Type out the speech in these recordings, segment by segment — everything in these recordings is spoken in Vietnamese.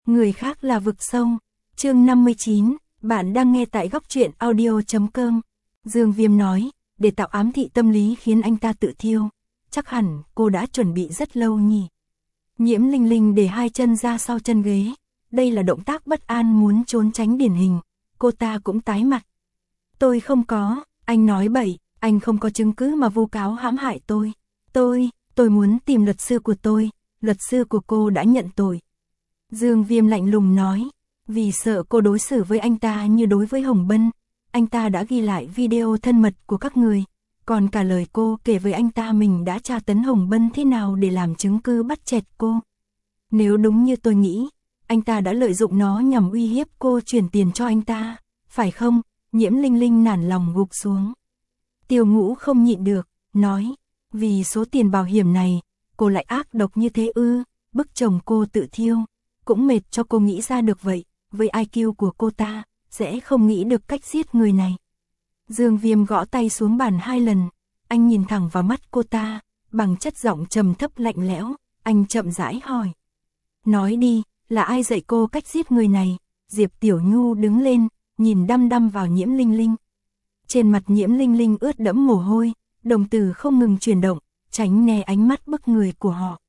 Người khác là vực sâu. Chương 59, bạn đang nghe tại góc truyện audio.com. Dương Viêm nói, để tạo ám thị tâm lý khiến anh ta tự thiêu. Chắc hẳn cô đã chuẩn bị rất lâu nhỉ. Nhiễm Linh Linh để hai chân ra sau chân ghế. Đây là động tác bất an muốn trốn tránh điển hình. Cô ta cũng tái mặt. Tôi không có, anh nói bậy, anh không có chứng cứ mà vu cáo hãm hại tôi. Tôi muốn tìm luật sư của tôi, luật sư của cô đã nhận tội. Dương Viêm lạnh lùng nói, vì sợ cô đối xử với anh ta như đối với Hồng Bân, anh ta đã ghi lại video thân mật của các người, còn cả lời cô kể với anh ta mình đã tra tấn Hồng Bân thế nào để làm chứng cứ bắt chẹt cô. Nếu đúng như tôi nghĩ, anh ta đã lợi dụng nó nhằm uy hiếp cô chuyển tiền cho anh ta, phải không? Nhiễm Linh Linh nản lòng gục xuống. Tiêu Ngũ không nhịn được, nói, vì số tiền bảo hiểm này, cô lại ác độc như thế ư, bức chồng cô tự thiêu, cũng mệt cho cô nghĩ ra được vậy, với IQ của cô ta, sẽ không nghĩ được cách giết người này. Dương Viêm gõ tay xuống bàn 2 lần, anh nhìn thẳng vào mắt cô ta, bằng chất giọng trầm thấp lạnh lẽo, anh chậm rãi hỏi. Nói đi, là ai dạy cô cách giết người này? Diệp Tiểu Nhu đứng lên, nhìn đăm đăm vào Nhiễm Linh Linh. Trên mặt Nhiễm Linh Linh ướt đẫm mồ hôi, đồng tử không ngừng chuyển động, tránh né ánh mắt bức người của họ.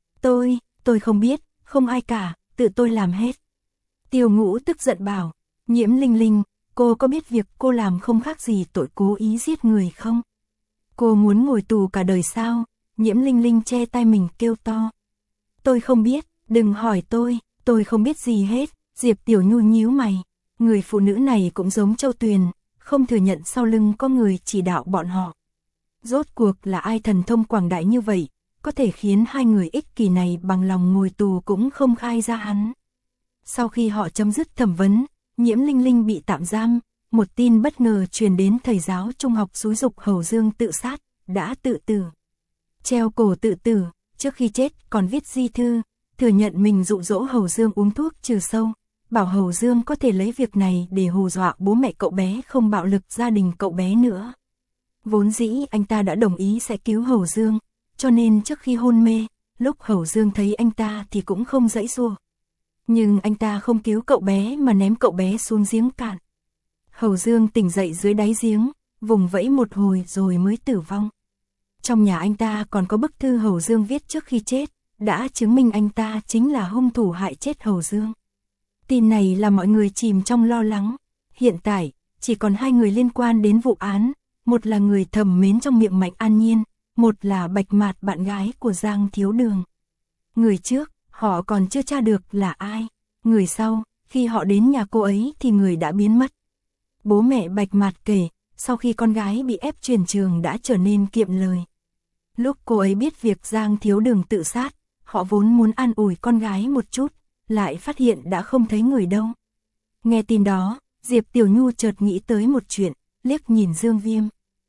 Tôi không biết, không ai cả, tự tôi làm hết. Tiêu Ngũ tức giận bảo, Nhiễm Linh Linh, cô có biết việc cô làm không khác gì tội cố ý giết người không? Cô muốn ngồi tù cả đời sao? Nhiễm Linh Linh che tay mình kêu to. Tôi không biết, đừng hỏi tôi không biết gì hết. Diệp Tiểu Nhu nhíu mày, người phụ nữ này cũng giống Châu Tuyền, không thừa nhận sau lưng có người chỉ đạo bọn họ. Rốt cuộc là ai thần thông quảng đại như vậy, có thể khiến hai người ích kỷ này bằng lòng ngồi tù cũng không khai ra hắn. Sau khi họ chấm dứt thẩm vấn, Nhiễm Linh Linh bị tạm giam, một tin bất ngờ truyền đến thầy giáo trung học xúi giục Hầu Dương tự sát, đã tự tử. Treo cổ tự tử, trước khi chết còn viết di thư, thừa nhận mình dụ dỗ Hầu Dương uống thuốc trừ sâu, bảo Hầu Dương có thể lấy việc này để hù dọa bố mẹ cậu bé không bạo lực gia đình cậu bé nữa. Vốn dĩ anh ta đã đồng ý sẽ cứu Hầu Dương, cho nên trước khi hôn mê, lúc Hầu Dương thấy anh ta thì cũng không giãy giụa. Nhưng anh ta không cứu cậu bé mà ném cậu bé xuống giếng cạn. Hầu Dương tỉnh dậy dưới đáy giếng, vùng vẫy một hồi rồi mới tử vong. Trong nhà anh ta còn có bức thư Hầu Dương viết trước khi chết, đã chứng minh anh ta chính là hung thủ hại chết Hầu Dương. Tin này làm mọi người chìm trong lo lắng. Hiện tại, chỉ còn 2 người liên quan đến vụ án, một là người thầm mến trong miệng Mạnh An Nhiên, một là Bạch Mạt bạn gái của Giang Thiếu Đường. Người trước, họ còn chưa tra được là ai. Người sau, khi họ đến nhà cô ấy thì người đã biến mất. Bố mẹ Bạch Mạt kể, sau khi con gái bị ép chuyển trường đã trở nên kiệm lời. Lúc cô ấy biết việc Giang Thiếu Đường tự sát, họ vốn muốn an ủi con gái một chút, lại phát hiện đã không thấy người đâu. Nghe tin đó, Diệp Tiểu Nhu chợt nghĩ tới một chuyện, liếc nhìn Dương Viêm.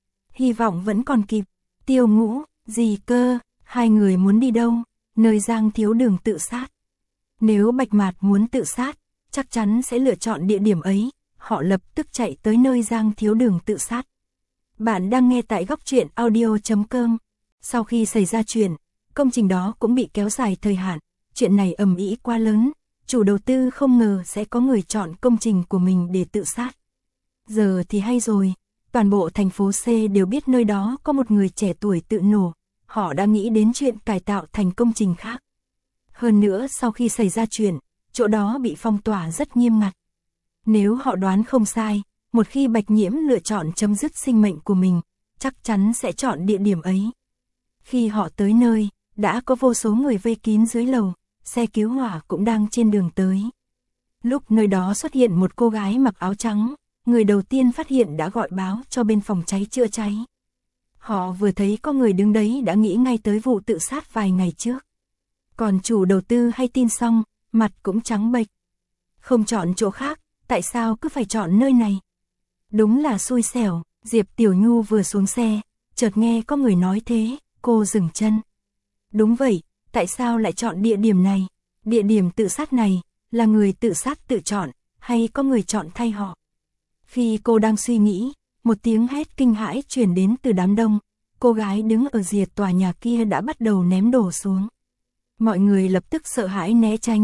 Hy vọng vẫn còn kịp. Tiêu Ngũ, gì cơ, 2 người muốn đi đâu? Nơi Giang Thiếu Đường tự sát. Nếu Bạch Mạt muốn tự sát, chắc chắn sẽ lựa chọn địa điểm ấy, họ lập tức chạy tới nơi Giang Thiếu Đường tự sát. Bạn đang nghe tại góc truyện audio.com. Sau khi xảy ra chuyện, công trình đó cũng bị kéo dài thời hạn, chuyện này ầm ĩ quá lớn, chủ đầu tư không ngờ sẽ có người chọn công trình của mình để tự sát. Giờ thì hay rồi, toàn bộ thành phố C đều biết nơi đó có một người trẻ tuổi tự nổ, họ đã nghĩ đến chuyện cải tạo thành công trình khác. Hơn nữa sau khi xảy ra chuyện, chỗ đó bị phong tỏa rất nghiêm ngặt. Nếu họ đoán không sai, một khi Bạch Nhiễm lựa chọn chấm dứt sinh mệnh của mình, chắc chắn sẽ chọn địa điểm ấy. Khi họ tới nơi, đã có vô số người vây kín dưới lầu, xe cứu hỏa cũng đang trên đường tới. Lúc nơi đó xuất hiện một cô gái mặc áo trắng, người đầu tiên phát hiện đã gọi báo cho bên phòng cháy chữa cháy. Họ vừa thấy có người đứng đấy đã nghĩ ngay tới vụ tự sát vài ngày trước. Còn chủ đầu tư hay tin xong, mặt cũng trắng bệch. Không chọn chỗ khác, tại sao cứ phải chọn nơi này? Đúng là xui xẻo. Diệp Tiểu Nhu vừa xuống xe, chợt nghe có người nói thế, cô dừng chân. Đúng vậy, tại sao lại chọn địa điểm này? Địa điểm tự sát này, là người tự sát tự chọn, hay có người chọn thay họ? Khi cô đang suy nghĩ, một tiếng hét kinh hãi truyền đến từ đám đông, cô gái đứng ở rìa tòa nhà kia đã bắt đầu ném đồ xuống. Mọi người lập tức sợ hãi né tránh,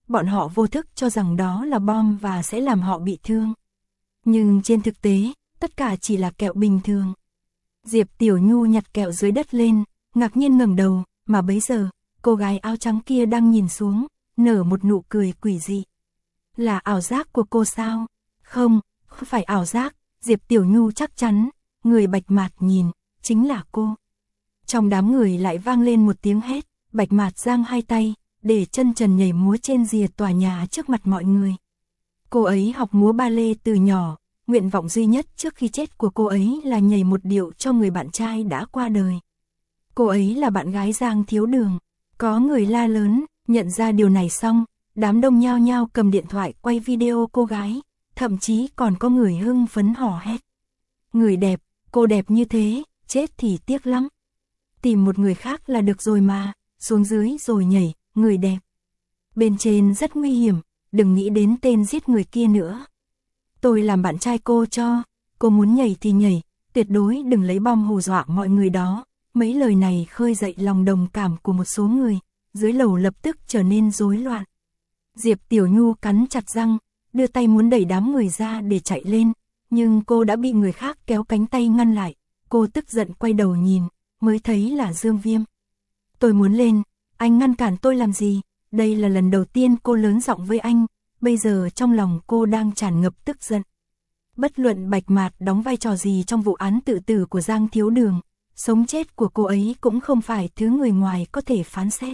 bọn họ vô thức cho rằng đó là bom và sẽ làm họ bị thương. Nhưng trên thực tế, tất cả chỉ là kẹo bình thường. Diệp Tiểu Nhu nhặt kẹo dưới đất lên, ngạc nhiên ngẩng đầu, mà bấy giờ, cô gái áo trắng kia đang nhìn xuống, nở một nụ cười quỷ dị. Là ảo giác của cô sao? Không, không phải ảo giác, Diệp Tiểu Nhu chắc chắn, người Bạch Mạt nhìn, chính là cô. Trong đám người lại vang lên một tiếng hét, Bạch Mạt giang hai tay, để chân trần nhảy múa trên rìa tòa nhà trước mặt mọi người. Cô ấy học múa ba lê từ nhỏ, nguyện vọng duy nhất trước khi chết của cô ấy là nhảy một điệu cho người bạn trai đã qua đời. Cô ấy là bạn gái Giang Thiếu Đường. Có người la lớn, nhận ra điều này xong, đám đông nhao nhao cầm điện thoại quay video cô gái, thậm chí còn có người hưng phấn hò hét. Người đẹp, cô đẹp như thế, chết thì tiếc lắm. Tìm một người khác là được rồi mà, xuống dưới rồi nhảy, người đẹp. Bên trên rất nguy hiểm, đừng nghĩ đến tên giết người kia nữa. Tôi làm bạn trai cô cho, cô muốn nhảy thì nhảy, tuyệt đối đừng lấy bom hù dọa mọi người đó. Mấy lời này khơi dậy lòng đồng cảm của một số người, dưới lầu lập tức trở nên rối loạn. Diệp Tiểu Nhu cắn chặt răng, đưa tay muốn đẩy đám người ra để chạy lên, nhưng cô đã bị người khác kéo cánh tay ngăn lại. Cô tức giận quay đầu nhìn, mới thấy là Dương Viêm. Tôi muốn lên, anh ngăn cản tôi làm gì? Đây là lần đầu tiên cô lớn giọng với anh, bây giờ trong lòng cô đang tràn ngập tức giận. Bất luận Bạch Mạt đóng vai trò gì trong vụ án tự tử của Giang Thiếu Đường, sống chết của cô ấy cũng không phải thứ người ngoài có thể phán xét.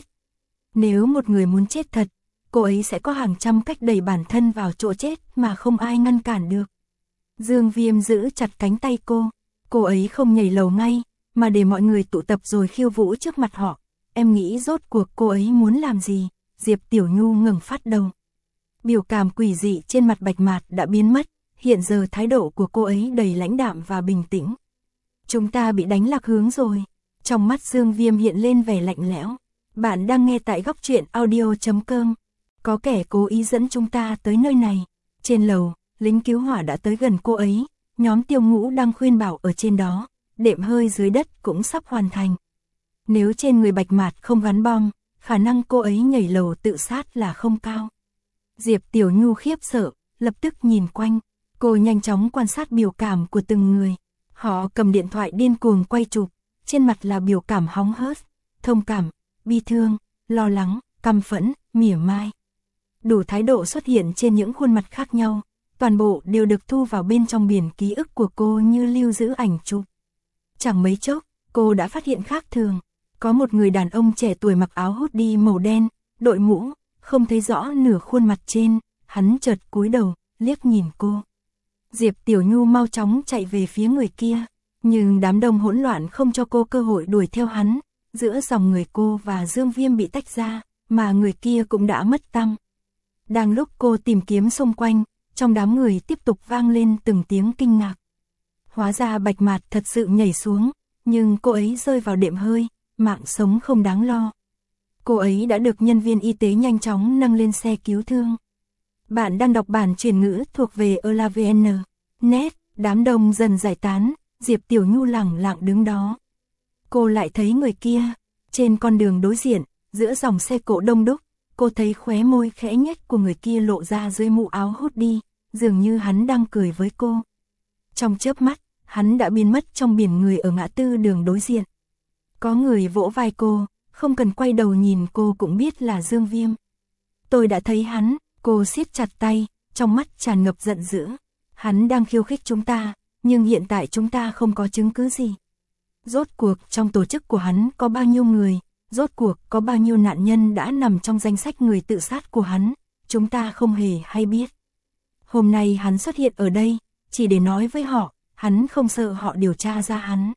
Nếu một người muốn chết thật, cô ấy sẽ có hàng trăm cách đẩy bản thân vào chỗ chết mà không ai ngăn cản được. Dương Viêm giữ chặt cánh tay cô ấy không nhảy lầu ngay, mà để mọi người tụ tập rồi khiêu vũ trước mặt họ. Em nghĩ rốt cuộc cô ấy muốn làm gì? Diệp Tiểu Nhu ngẩng phát đầu. Biểu cảm quỷ dị trên mặt Bạch Mạt đã biến mất, hiện giờ thái độ của cô ấy đầy lãnh đạm và bình tĩnh. Chúng ta bị đánh lạc hướng rồi. Trong mắt Dương Viêm hiện lên vẻ lạnh lẽo. Bạn đang nghe tại góc truyện audio.com. Có kẻ cố ý dẫn chúng ta tới nơi này. Trên lầu, lính cứu hỏa đã tới gần cô ấy. Nhóm Tiêu Ngũ đang khuyên bảo ở trên đó. Đệm hơi dưới đất cũng sắp hoàn thành. Nếu trên người Bạch Mạt không gắn bom, khả năng cô ấy nhảy lầu tự sát là không cao. Diệp Tiểu Nhu khiếp sợ, lập tức nhìn quanh. Cô nhanh chóng quan sát biểu cảm của từng người. Họ cầm điện thoại điên cuồng quay chụp, trên mặt là biểu cảm hóng hớt, thông cảm, bi thương, lo lắng, căm phẫn, mỉa mai. Đủ thái độ xuất hiện trên những khuôn mặt khác nhau, toàn bộ đều được thu vào bên trong biển ký ức của cô như lưu giữ ảnh chụp. Chẳng mấy chốc, cô đã phát hiện khác thường. Có một người đàn ông trẻ tuổi mặc áo hoodie màu đen, đội mũ, không thấy rõ nửa khuôn mặt trên, hắn chợt cúi đầu, liếc nhìn cô. Diệp Tiểu Nhu mau chóng chạy về phía người kia, nhưng đám đông hỗn loạn không cho cô cơ hội đuổi theo hắn, giữa dòng người cô và Dương Viêm bị tách ra, mà người kia cũng đã mất tăm. Đang lúc cô tìm kiếm xung quanh, trong đám người tiếp tục vang lên từng tiếng kinh ngạc. Hóa ra Bạch Mạt thật sự nhảy xuống, nhưng cô ấy rơi vào đệm hơi, mạng sống không đáng lo. Cô ấy đã được nhân viên y tế nhanh chóng nâng lên xe cứu thương. Bạn đang đọc bản chuyển ngữ thuộc về ELAVN. Net, đám đông dần giải tán, Diệp Tiểu Nhu lẳng lặng đứng đó. Cô lại thấy người kia, trên con đường đối diện, giữa dòng xe cộ đông đúc, cô thấy khóe môi khẽ nhếch của người kia lộ ra dưới mũ áo hoodie, dường như hắn đang cười với cô. Trong chớp mắt, hắn đã biến mất trong biển người ở ngã tư đường đối diện. Có người vỗ vai cô, không cần quay đầu nhìn cô cũng biết là Dương Viêm. Tôi đã thấy hắn, cô siết chặt tay, trong mắt tràn ngập giận dữ. Hắn đang khiêu khích chúng ta, nhưng hiện tại chúng ta không có chứng cứ gì. Rốt cuộc trong tổ chức của hắn có bao nhiêu người, rốt cuộc có bao nhiêu nạn nhân đã nằm trong danh sách người tự sát của hắn, chúng ta không hề hay biết. Hôm nay hắn xuất hiện ở đây, chỉ để nói với họ, hắn không sợ họ điều tra ra hắn.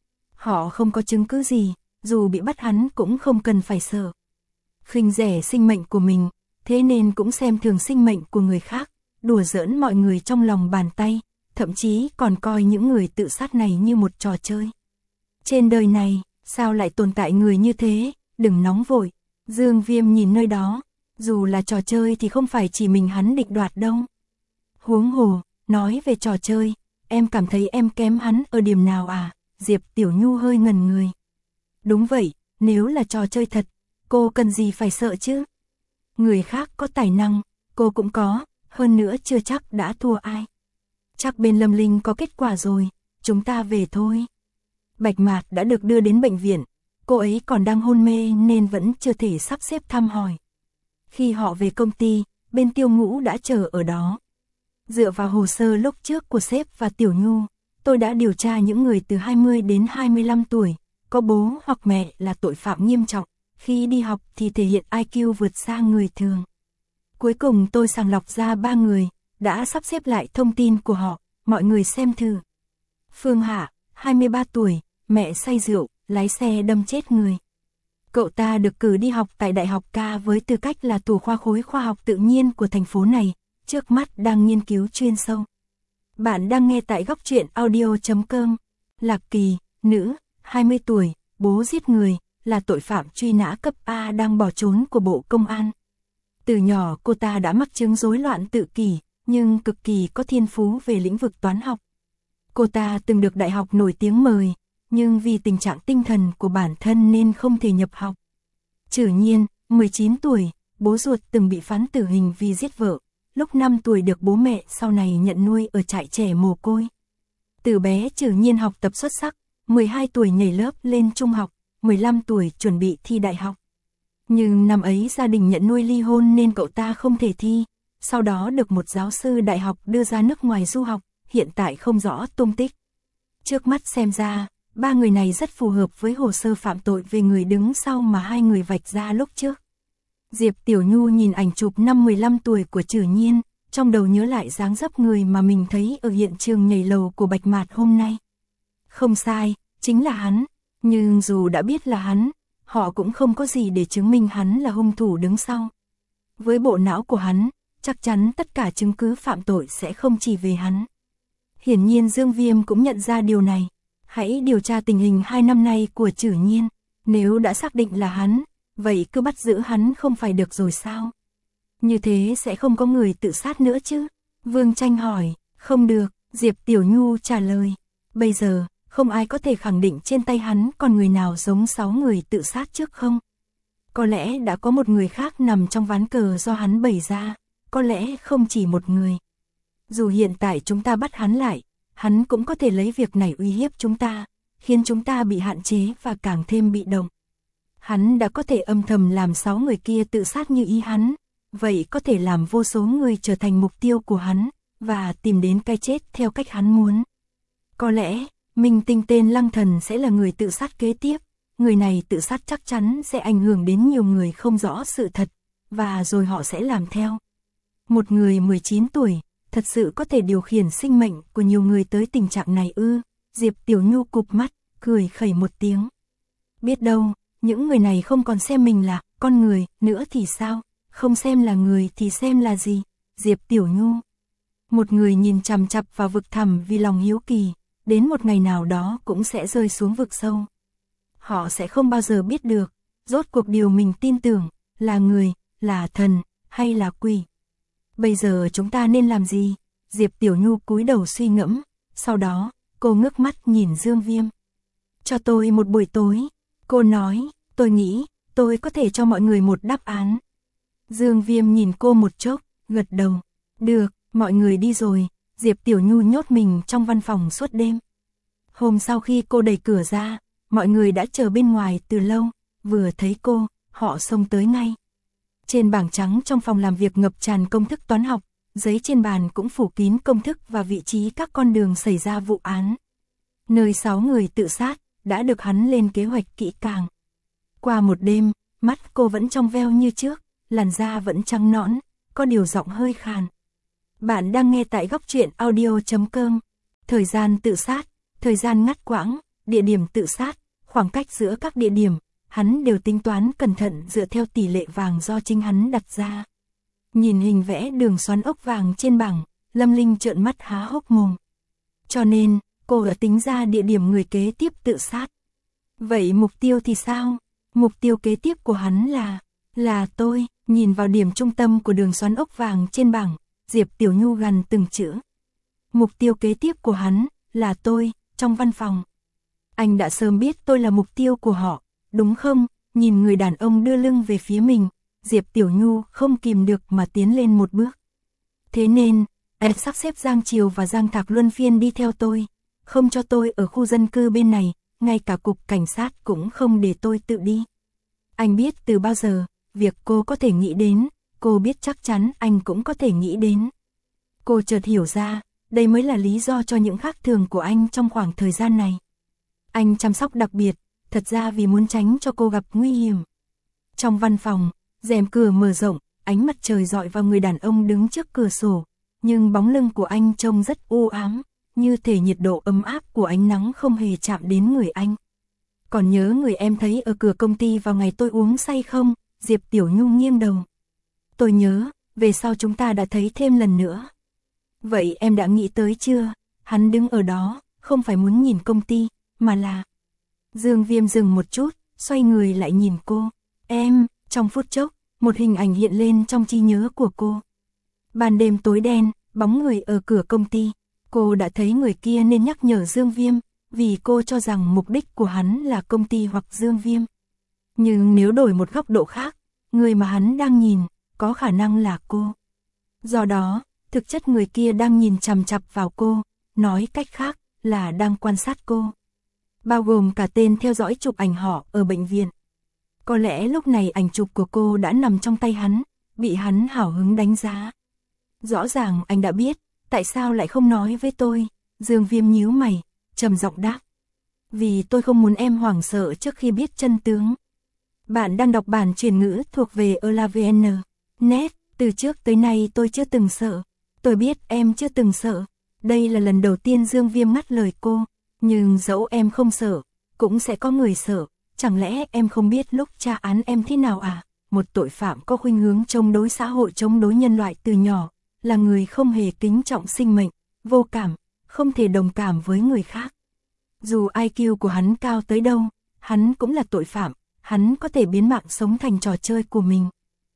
Họ không có chứng cứ gì, dù bị bắt hắn cũng không cần phải sợ. Khinh rẻ sinh mệnh của mình, thế nên cũng xem thường sinh mệnh của người khác, đùa giỡn mọi người trong lòng bàn tay, thậm chí còn coi những người tự sát này như một trò chơi. Trên đời này, sao lại tồn tại người như thế, đừng nóng vội. Dương Viêm nhìn nơi đó, dù là trò chơi thì không phải chỉ mình hắn định đoạt đâu. Huống hồ, nói về trò chơi, em cảm thấy em kém hắn ở điểm nào à? Diệp Tiểu Nhu hơi ngần người. Đúng vậy, nếu là trò chơi thật, cô cần gì phải sợ chứ? Người khác có tài năng, cô cũng có, hơn nữa chưa chắc đã thua ai. Chắc bên Lâm Linh có kết quả rồi, chúng ta về thôi. Bạch Mạt đã được đưa đến bệnh viện, cô ấy còn đang hôn mê nên vẫn chưa thể sắp xếp thăm hỏi. Khi họ về công ty, bên Tiêu Ngũ đã chờ ở đó. Dựa vào hồ sơ lúc trước của sếp và Tiểu Nhu, tôi đã điều tra những người từ 20 đến 25 tuổi, có bố hoặc mẹ là tội phạm nghiêm trọng, khi đi học thì thể hiện IQ vượt xa người thường. Cuối cùng tôi sàng lọc ra 3 người, đã sắp xếp lại thông tin của họ, mọi người xem thử. Phương Hạ, 23 tuổi, mẹ say rượu, lái xe đâm chết người. Cậu ta được cử đi học tại Đại học K với tư cách là thủ khoa khối khoa học tự nhiên của thành phố này, trước mắt đang nghiên cứu chuyên sâu. Bạn đang nghe tại góc truyện audio.com. Lạc Kỳ, nữ, 20 tuổi, bố giết người, là tội phạm truy nã cấp A đang bỏ trốn của Bộ Công an. Từ nhỏ cô ta đã mắc chứng rối loạn tự kỷ, nhưng cực kỳ có thiên phú về lĩnh vực toán học. Cô ta từng được đại học nổi tiếng mời, nhưng vì tình trạng tinh thần của bản thân nên không thể nhập học. Trử Nhiên, 19 tuổi, bố ruột từng bị phán tử hình vì giết vợ, lúc 5 tuổi được bố mẹ sau này nhận nuôi ở trại trẻ mồ côi. Từ bé Trử Nhiên học tập xuất sắc, 12 tuổi nhảy lớp lên trung học, 15 tuổi chuẩn bị thi đại học. Nhưng năm ấy gia đình nhận nuôi ly hôn nên cậu ta không thể thi, sau đó được một giáo sư đại học đưa ra nước ngoài du học, hiện tại không rõ tung tích. Trước mắt xem ra, 3 người này rất phù hợp với hồ sơ phạm tội về người đứng sau mà 2 người vạch ra lúc trước. Diệp Tiểu Nhu nhìn ảnh chụp năm 15 tuổi của Trử Nhiên, trong đầu nhớ lại dáng dấp người mà mình thấy ở hiện trường nhảy lầu của Bạch Mạt hôm nay. Không sai, chính là hắn, nhưng dù đã biết là hắn, họ cũng không có gì để chứng minh hắn là hung thủ đứng sau. Với bộ não của hắn, chắc chắn tất cả chứng cứ phạm tội sẽ không chỉ về hắn. Hiển nhiên Dương Viêm cũng nhận ra điều này. Hãy điều tra tình hình 2 năm nay của Trử Nhiên, nếu đã xác định là hắn, vậy cứ bắt giữ hắn không phải được rồi sao? Như thế sẽ không có người tự sát nữa chứ? Vương Tranh hỏi. Không được, Diệp Tiểu Nhu trả lời. Bây giờ, không ai có thể khẳng định trên tay hắn còn người nào giống 6 người tự sát trước không? Có lẽ đã có một người khác nằm trong ván cờ do hắn bày ra, có lẽ không chỉ một người. Dù hiện tại chúng ta bắt hắn lại, hắn cũng có thể lấy việc này uy hiếp chúng ta, khiến chúng ta bị hạn chế và càng thêm bị động. Hắn đã có thể âm thầm làm 6 người kia tự sát như ý hắn, vậy có thể làm vô số người trở thành mục tiêu của hắn, và tìm đến cái chết theo cách hắn muốn. Có lẽ, minh tinh tên Lăng Thần sẽ là người tự sát kế tiếp, người này tự sát chắc chắn sẽ ảnh hưởng đến nhiều người không rõ sự thật, và rồi họ sẽ làm theo. Một người 19 tuổi, thật sự có thể điều khiển sinh mệnh của nhiều người tới tình trạng này ư? Diệp Tiểu Nhu cụp mắt, cười khẩy một tiếng. Biết đâu, những người này không còn xem mình là con người nữa thì sao? Không xem là người thì xem là gì? Diệp Tiểu Nhu. Một người nhìn chằm chằm vào vực thẳm vì lòng hiếu kỳ, đến một ngày nào đó cũng sẽ rơi xuống vực sâu. Họ sẽ không bao giờ biết được, rốt cuộc điều mình tin tưởng, là người, là thần, hay là quỷ. Bây giờ chúng ta nên làm gì? Diệp Tiểu Nhu cúi đầu suy ngẫm, sau đó, cô ngước mắt nhìn Dương Viêm. Cho tôi một buổi tối, cô nói, tôi nghĩ, tôi có thể cho mọi người một đáp án. Dương Viêm nhìn cô một chốc, gật đầu. Được, mọi người đi rồi, Diệp Tiểu Nhu nhốt mình trong văn phòng suốt đêm. Hôm sau khi cô đẩy cửa ra, mọi người đã chờ bên ngoài từ lâu, vừa thấy cô, họ xông tới ngay. Trên bảng trắng trong phòng làm việc ngập tràn công thức toán học, giấy trên bàn cũng phủ kín công thức và vị trí các con đường xảy ra vụ án. Nơi 6 người tự sát, đã được hắn lên kế hoạch kỹ càng. Qua một đêm, mắt cô vẫn trong veo như trước, làn da vẫn trắng nõn, có điều giọng hơi khàn. Bạn đang nghe tại góc truyện audio.com. Thời gian tự sát, thời gian ngắt quãng, địa điểm tự sát, khoảng cách giữa các địa điểm, hắn đều tính toán cẩn thận dựa theo tỷ lệ vàng do chính hắn đặt ra. Nhìn hình vẽ đường xoắn ốc vàng trên bảng, Lâm Linh trợn mắt há hốc mồm. Cho nên, cô đã tính ra địa điểm người kế tiếp tự sát. Vậy mục tiêu thì sao? Mục tiêu kế tiếp của hắn là tôi. Nhìn vào điểm trung tâm của đường xoắn ốc vàng trên bảng, Diệp Tiểu Nhu gằn từng chữ. Mục tiêu kế tiếp của hắn là tôi, trong văn phòng. Anh đã sớm biết tôi là mục tiêu của họ, đúng không? Nhìn người đàn ông đưa lưng về phía mình, Diệp Tiểu Nhu không kìm được mà tiến lên một bước. Thế nên, anh sắp xếp Giang Triều và Giang Thạc luân phiên đi theo tôi, không cho tôi ở khu dân cư bên này, ngay cả cục cảnh sát cũng không để tôi tự đi. Anh biết từ bao giờ, việc cô có thể nghĩ đến, cô biết chắc chắn anh cũng có thể nghĩ đến. Cô chợt hiểu ra, đây mới là lý do cho những khác thường của anh trong khoảng thời gian này. Anh chăm sóc đặc biệt, thật ra vì muốn tránh cho cô gặp nguy hiểm. Trong văn phòng, rèm cửa mở rộng, ánh mặt trời rọi vào người đàn ông đứng trước cửa sổ, nhưng bóng lưng của anh trông rất u ám, như thể nhiệt độ ấm áp của ánh nắng không hề chạm đến người anh. Còn nhớ người em thấy ở cửa công ty vào ngày tôi uống say không? Diệp Tiểu Nhu nghiêng đầu. Tôi nhớ, về sau chúng ta đã thấy thêm lần nữa. Vậy em đã nghĩ tới chưa? Hắn đứng ở đó, không phải muốn nhìn công ty, mà là... Dương Viêm dừng một chút, xoay người lại nhìn cô. Em, trong phút chốc, một hình ảnh hiện lên trong trí nhớ của cô. Ban đêm tối đen, bóng người ở cửa công ty. Cô đã thấy người kia nên nhắc nhở Dương Viêm, vì cô cho rằng mục đích của hắn là công ty hoặc Dương Viêm. Nhưng nếu đổi một góc độ khác, người mà hắn đang nhìn, có khả năng là cô. Do đó, thực chất người kia đang nhìn chằm chằm vào cô, nói cách khác là đang quan sát cô. Bao gồm cả tên theo dõi chụp ảnh họ ở bệnh viện. Có lẽ lúc này ảnh chụp của cô đã nằm trong tay hắn, bị hắn hào hứng đánh giá. Rõ ràng anh đã biết, tại sao lại không nói với tôi? Dương Viêm nhíu mày, trầm giọng đáp. Vì tôi không muốn em hoảng sợ trước khi biết chân tướng. Bạn đang đọc bản chuyển ngữ thuộc về ELAVN. Net, từ trước tới nay tôi chưa từng sợ. Tôi biết em chưa từng sợ. Đây là lần đầu tiên Dương Viêm ngắt lời cô. Nhưng dẫu em không sợ, cũng sẽ có người sợ. Chẳng lẽ em không biết lúc tra án em thế nào à? Một tội phạm có khuynh hướng chống đối xã hội, chống đối nhân loại từ nhỏ, là người không hề kính trọng sinh mệnh, vô cảm, không thể đồng cảm với người khác. Dù IQ của hắn cao tới đâu, hắn cũng là tội phạm, hắn có thể biến mạng sống thành trò chơi của mình.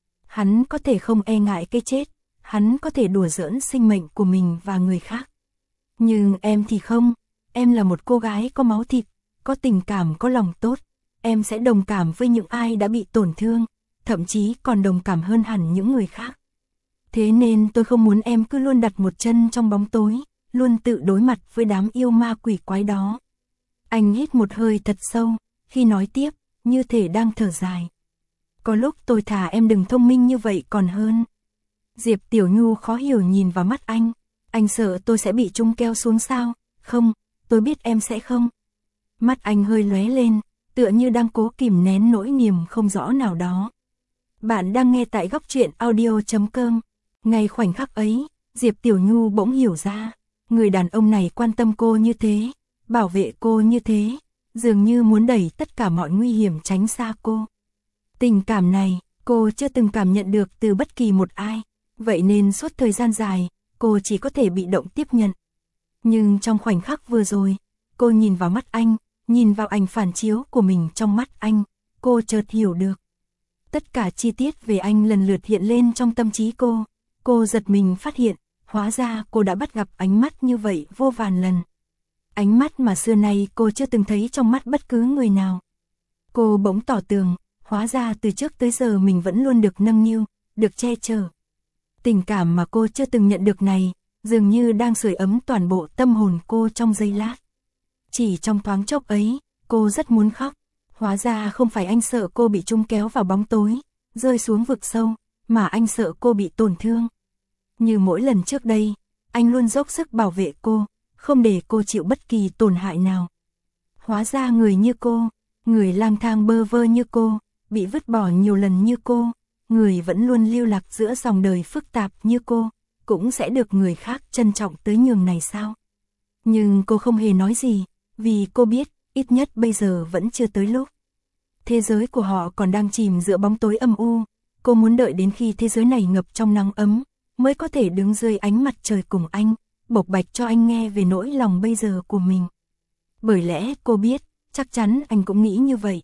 Hắn có thể không e ngại cái chết, hắn có thể đùa giỡn sinh mệnh của mình và người khác. Nhưng em thì không, em là một cô gái có máu thịt, có tình cảm, có lòng tốt. Em sẽ đồng cảm với những ai đã bị tổn thương, thậm chí còn đồng cảm hơn hẳn những người khác. Thế nên tôi không muốn em cứ luôn đặt một chân trong bóng tối, luôn tự đối mặt với đám yêu ma quỷ quái đó. Anh hít một hơi thật sâu, khi nói tiếp, như thể đang thở dài. Có lúc tôi thà em đừng thông minh như vậy còn hơn. Diệp Tiểu Nhu khó hiểu nhìn vào mắt anh sợ tôi sẽ bị trúng keo xuống sao? Không, tôi biết em sẽ không. Mắt anh hơi lóe lên, tựa như đang cố kìm nén nỗi niềm không rõ nào đó. Bạn đang nghe tại góc truyện audio.com. Ngay khoảnh khắc ấy, Diệp Tiểu Nhu bỗng hiểu ra, người đàn ông này quan tâm cô như thế, bảo vệ cô như thế, dường như muốn đẩy tất cả mọi nguy hiểm tránh xa cô. Tình cảm này, cô chưa từng cảm nhận được từ bất kỳ một ai, vậy nên suốt thời gian dài, cô chỉ có thể bị động tiếp nhận. Nhưng trong khoảnh khắc vừa rồi, cô nhìn vào mắt anh, nhìn vào ảnh phản chiếu của mình trong mắt anh, cô chợt hiểu được. Tất cả chi tiết về anh lần lượt hiện lên trong tâm trí cô giật mình phát hiện, hóa ra cô đã bắt gặp ánh mắt như vậy vô vàn lần. Ánh mắt mà xưa nay cô chưa từng thấy trong mắt bất cứ người nào. Cô bỗng tỏ tường, hóa ra từ trước tới giờ mình vẫn luôn được nâng niu, được che chở. Tình cảm mà cô chưa từng nhận được này, dường như đang sưởi ấm toàn bộ tâm hồn cô trong giây lát. Chỉ trong thoáng chốc ấy, cô rất muốn khóc. Hóa ra không phải anh sợ cô bị trúng kéo vào bóng tối, rơi xuống vực sâu, mà anh sợ cô bị tổn thương. Như mỗi lần trước đây, anh luôn dốc sức bảo vệ cô, không để cô chịu bất kỳ tổn hại nào. Hóa ra người như cô, người lang thang bơ vơ như cô, bị vứt bỏ nhiều lần như cô, người vẫn luôn lưu lạc giữa dòng đời phức tạp như cô, cũng sẽ được người khác trân trọng tới nhường này sao? Nhưng cô không hề nói gì, vì cô biết, ít nhất bây giờ vẫn chưa tới lúc. Thế giới của họ còn đang chìm giữa bóng tối âm u, cô muốn đợi đến khi thế giới này ngập trong nắng ấm, mới có thể đứng dưới ánh mặt trời cùng anh, bộc bạch cho anh nghe về nỗi lòng bây giờ của mình. Bởi lẽ cô biết, chắc chắn anh cũng nghĩ như vậy.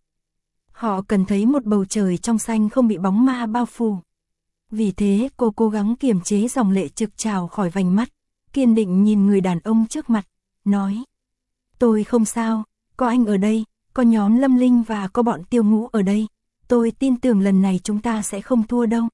Họ cần thấy một bầu trời trong xanh không bị bóng ma bao phủ. Vì thế cô cố gắng kiềm chế dòng lệ trực trào khỏi vành mắt, kiên định nhìn người đàn ông trước mặt, nói: tôi không sao, có anh ở đây, có nhóm Lâm Linh và có bọn Tiêu Ngũ ở đây, tôi tin tưởng lần này chúng ta sẽ không thua đâu.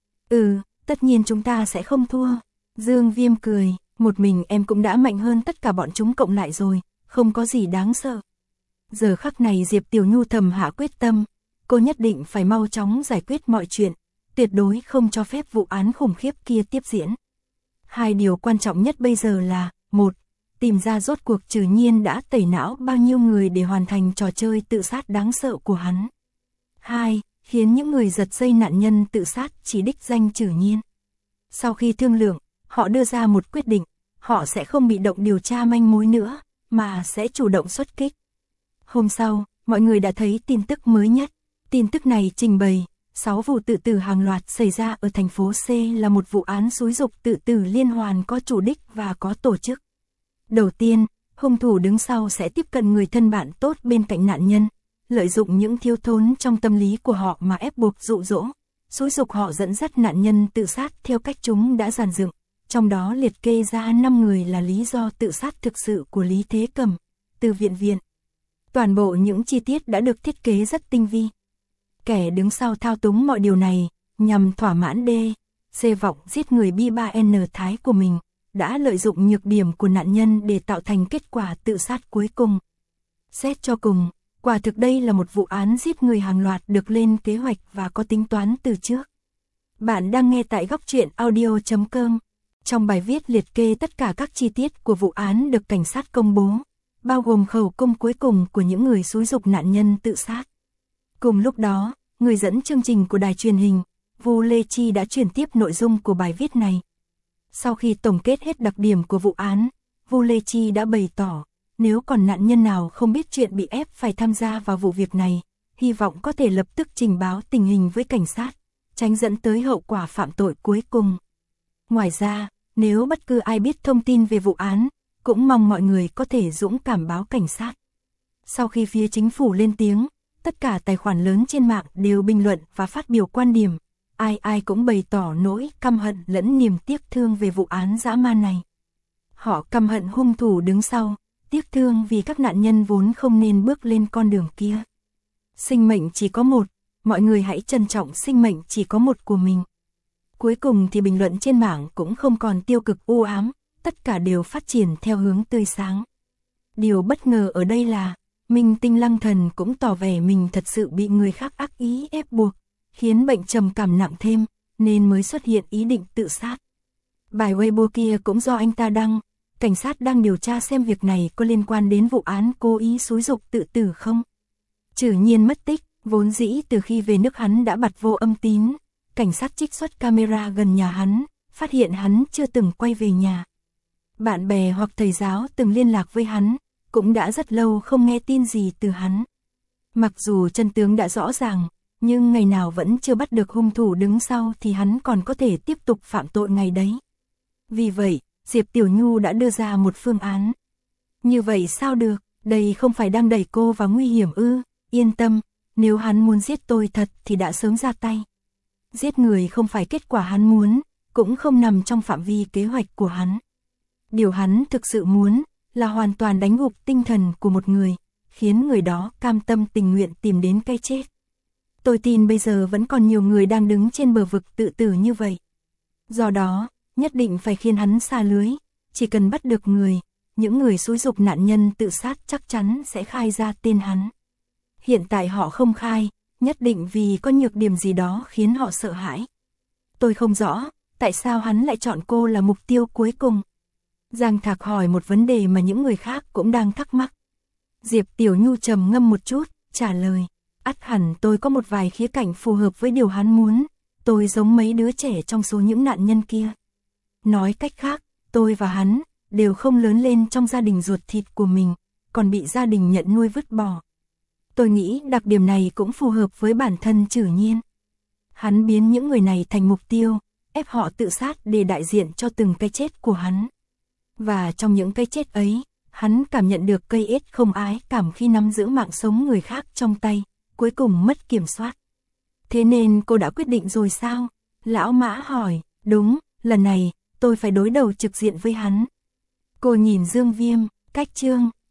Tất nhiên chúng ta sẽ không thua. Dương Viêm cười, một mình em cũng đã mạnh hơn tất cả bọn chúng cộng lại rồi, không có gì đáng sợ. Giờ khắc này Diệp Tiểu Nhu thầm hạ quyết tâm, cô nhất định phải mau chóng giải quyết mọi chuyện, tuyệt đối không cho phép vụ án khủng khiếp kia tiếp diễn. Hai điều quan trọng nhất bây giờ là, một, tìm ra rốt cuộc Trừ Nhiên đã tẩy não bao nhiêu người để hoàn thành trò chơi tự sát đáng sợ của hắn. Hai, khiến những người giật dây nạn nhân tự sát chỉ đích danh Trừ Nhiên. Sau khi thương lượng, họ đưa ra một quyết định, họ sẽ không bị động điều tra manh mối nữa, mà sẽ chủ động xuất kích. Hôm sau, mọi người đã thấy tin tức mới nhất. Tin tức này trình bày, 6 vụ tự tử hàng loạt xảy ra ở thành phố C là một vụ án xúi giục tự tử liên hoàn có chủ đích và có tổ chức. Đầu tiên, hung thủ đứng sau sẽ tiếp cận người thân bạn tốt bên cạnh nạn nhân, lợi dụng những thiếu thốn trong tâm lý của họ mà ép buộc dụ dỗ, xúi giục họ dẫn dắt nạn nhân tự sát theo cách chúng đã dàn dựng, trong đó liệt kê ra 5 người là lý do tự sát thực sự của Lý Thế Cầm, Từ Viện. Toàn bộ những chi tiết đã được thiết kế rất tinh vi. Kẻ đứng sau thao túng mọi điều này, nhằm thỏa mãn C vọng giết người B3N Thái của mình, đã lợi dụng nhược điểm của nạn nhân để tạo thành kết quả tự sát cuối cùng. Xét cho cùng, quả thực đây là một vụ án giết người hàng loạt được lên kế hoạch và có tính toán từ trước. Bạn đang nghe tại Góc Truyện Audio.com. Trong bài viết liệt kê tất cả các chi tiết của vụ án được cảnh sát công bố, bao gồm khẩu cung cuối cùng của những người xúi giục nạn nhân tự sát. Cùng lúc đó, người dẫn chương trình của đài truyền hình, Vu Lê Chi đã truyền tiếp nội dung của bài viết này. Sau khi tổng kết hết đặc điểm của vụ án, Vu Lê Chi đã bày tỏ, nếu còn nạn nhân nào không biết chuyện bị ép phải tham gia vào vụ việc này, hy vọng có thể lập tức trình báo tình hình với cảnh sát, tránh dẫn tới hậu quả phạm tội cuối cùng. Ngoài ra, nếu bất cứ ai biết thông tin về vụ án, cũng mong mọi người có thể dũng cảm báo cảnh sát. Sau khi phía chính phủ lên tiếng, tất cả tài khoản lớn trên mạng đều bình luận và phát biểu quan điểm, ai cũng bày tỏ nỗi căm hận lẫn niềm tiếc thương về vụ án dã man này. Họ căm hận hung thủ đứng sau, tiếc thương vì các nạn nhân vốn không nên bước lên con đường kia. Sinh mệnh chỉ có một, mọi người hãy trân trọng sinh mệnh chỉ có một của mình. Cuối cùng thì bình luận trên mạng cũng không còn tiêu cực u ám, tất cả đều phát triển theo hướng tươi sáng. Điều bất ngờ ở đây là, Minh Tinh Lăng Thần cũng tỏ vẻ mình thật sự bị người khác ác ý ép buộc, khiến bệnh trầm cảm nặng thêm, nên mới xuất hiện ý định tự sát. Bài Weibo kia cũng do anh ta đăng, cảnh sát đang điều tra xem việc này có liên quan đến vụ án cố ý xúi giục tự tử không. Trừ Nhiên mất tích, vốn dĩ từ khi về nước hắn đã bặt vô âm tín, cảnh sát trích xuất camera gần nhà hắn, phát hiện hắn chưa từng quay về nhà. Bạn bè hoặc thầy giáo từng liên lạc với hắn, cũng đã rất lâu không nghe tin gì từ hắn. Mặc dù chân tướng đã rõ ràng, nhưng ngày nào vẫn chưa bắt được hung thủ đứng sau thì hắn còn có thể tiếp tục phạm tội ngày đấy. Vì vậy, Diệp Tiểu Nhu đã đưa ra một phương án. Như vậy sao được, đây không phải đang đẩy cô vào nguy hiểm ư? Yên tâm, nếu hắn muốn giết tôi thật thì đã sớm ra tay. Giết người không phải kết quả hắn muốn, cũng không nằm trong phạm vi kế hoạch của hắn. Điều hắn thực sự muốn là hoàn toàn đánh gục tinh thần của một người, khiến người đó cam tâm tình nguyện tìm đến cái chết. Tôi tin bây giờ vẫn còn nhiều người đang đứng trên bờ vực tự tử như vậy. Do đó, nhất định phải khiến hắn xa lưới, chỉ cần bắt được người, những người xúi giục nạn nhân tự sát chắc chắn sẽ khai ra tên hắn. Hiện tại họ không khai, nhất định vì có nhược điểm gì đó khiến họ sợ hãi. Tôi không rõ, tại sao hắn lại chọn cô là mục tiêu cuối cùng. Giang Thạc hỏi một vấn đề mà những người khác cũng đang thắc mắc. Diệp Tiểu Nhu trầm ngâm một chút, trả lời, ắt hẳn tôi có một vài khía cạnh phù hợp với điều hắn muốn, tôi giống mấy đứa trẻ trong số những nạn nhân kia. Nói cách khác, tôi và hắn đều không lớn lên trong gia đình ruột thịt của mình, còn bị gia đình nhận nuôi vứt bỏ. Tôi nghĩ đặc điểm này cũng phù hợp với bản thân Trừ Nhiên. Hắn biến những người này thành mục tiêu, ép họ tự sát để đại diện cho từng cái chết của hắn. Và trong những cái chết ấy, hắn cảm nhận được cây ết không ái cảm khi nắm giữ mạng sống người khác trong tay, cuối cùng mất kiểm soát. Thế nên cô đã quyết định rồi sao? Lão Mã hỏi, đúng, lần này, tôi phải đối đầu trực diện với hắn. Cô nhìn Dương Viêm, cách chương.